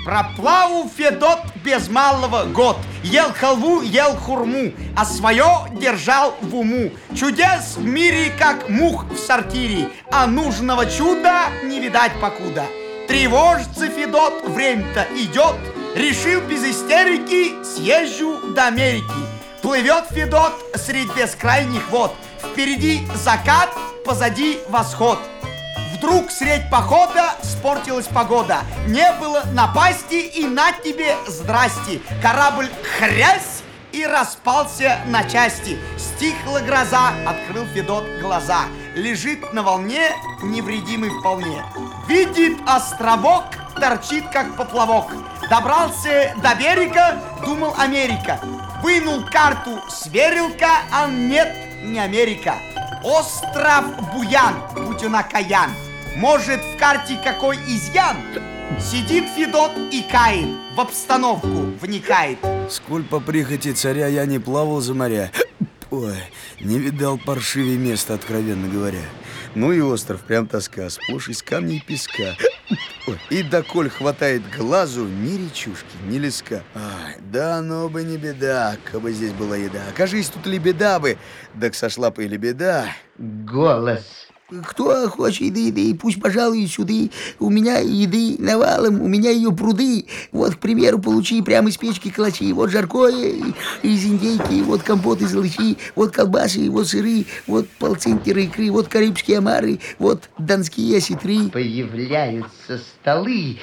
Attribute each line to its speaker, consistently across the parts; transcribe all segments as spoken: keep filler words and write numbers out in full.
Speaker 1: Проплавал Федот без малого год. Ел халву, ел хурму, а свое держал в уму. Чудес в мире, как мух в сортире, а нужного чуда не видать покуда. Тревожится Федот, время-то идет. Решил без истерики съезжу до Америки. Плывет Федот средь бескрайних вод. Впереди закат, позади восход. Вдруг средь похода спортилась погода. Не было напасти, и на тебе здрасте. Корабль хрясь и распался на части. Стихла гроза, открыл Федот глаза. Лежит на волне, невредимый вполне. Видит островок, торчит как поплавок. Добрался до берега, думал Америка. Вынул карту, сверил-ка, а нет, не Америка. Остров Буян, будь он окаян. Может, в карте какой изъян? Сидит Федот и кает, в обстановку вникает.
Speaker 2: Сколь по прихоти царя я не плавал за моря. Ой, не видал паршивее места, откровенно говоря. Ну и остров, прям тоска, сплошь из камней и песка. Ой, и доколь хватает глазу, ни речушки, ни леска. Ай, да ну бы не беда, кабы здесь была еда. Окажись, тут лебеда бы, так сошла бы и лебеда.
Speaker 3: Голос.
Speaker 4: Кто хочет еды, еды, пусть пожалуй сюда. У меня еды навалом, у меня ее пруды. Вот, к примеру, получи прямо из печки калачи. Вот жаркое из индейки, вот компот из лычи, вот колбасы, вот сыры, вот полцинтера икры, вот карибские омары, вот донские осетры.
Speaker 3: Появляются столы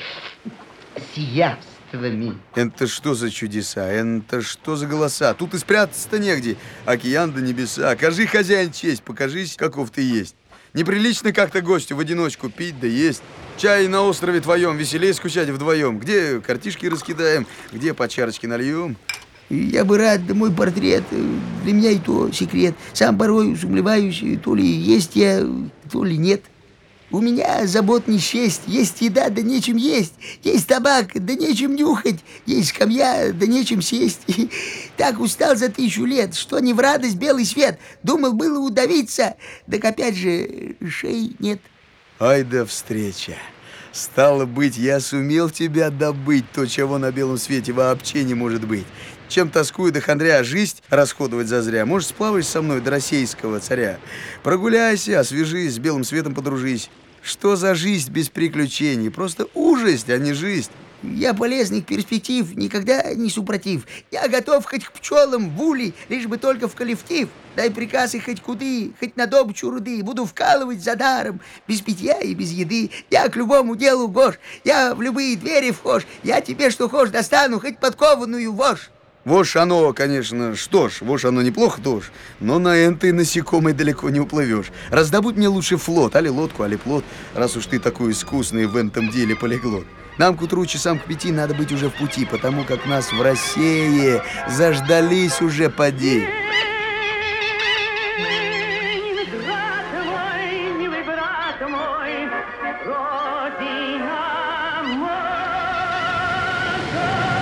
Speaker 3: с явствами.
Speaker 2: Это что за чудеса? Это что за голоса? Тут и спрятаться-то негде. Океан до небеса. Окажи, хозяин, честь, покажись, каков ты есть. Неприлично как-то гостю в одиночку пить да есть. Чай на острове твоем, веселее скучать вдвоем. Где картишки раскидаем, где по чарочке нальем.
Speaker 4: Я бы рад, да мой портрет, для меня и то секрет. Сам порой сумлеваюсь, то ли есть я, то ли нет. У меня забот не счесть, есть еда, да нечем есть, есть табак, да нечем нюхать, есть скамья, да нечем сесть. Так устал за тысячу лет, что не в радость белый свет. Думал было удавиться, так опять же шеи нет.
Speaker 2: Ай да встреча. Стало быть, я сумел тебя добыть, то, чего на белом свете вообще не может быть. Чем тоскую до хандря, жизнь расходовать зазря. Может, сплаваешь со мной до российского царя? Прогуляйся, освежись, с белым светом подружись. Что за жизнь без приключений? Просто ужасть, а не жизнь.
Speaker 4: Я полезных перспектив никогда не супротив. Я готов хоть к пчелам, в улей, лишь бы только в коллектив. Дай приказ и хоть куды, хоть на добычу руды. Буду вкалывать за даром, без питья и без еды. Я к любому делу гош, я в любые двери вхож. Я тебе что хошь достану, хоть подкованную вошь.
Speaker 2: Вошь оно, конечно, что ж, вошь оно неплохо тоже, но на энтой насекомой далеко не уплывешь. Раздобудь мне лучше флот, али лодку, али плот, раз уж ты такой искусный в этом деле полиглот. Нам к утру часам к пяти надо быть уже в пути, потому как нас в России заждались уже поди.
Speaker 5: Родина моя.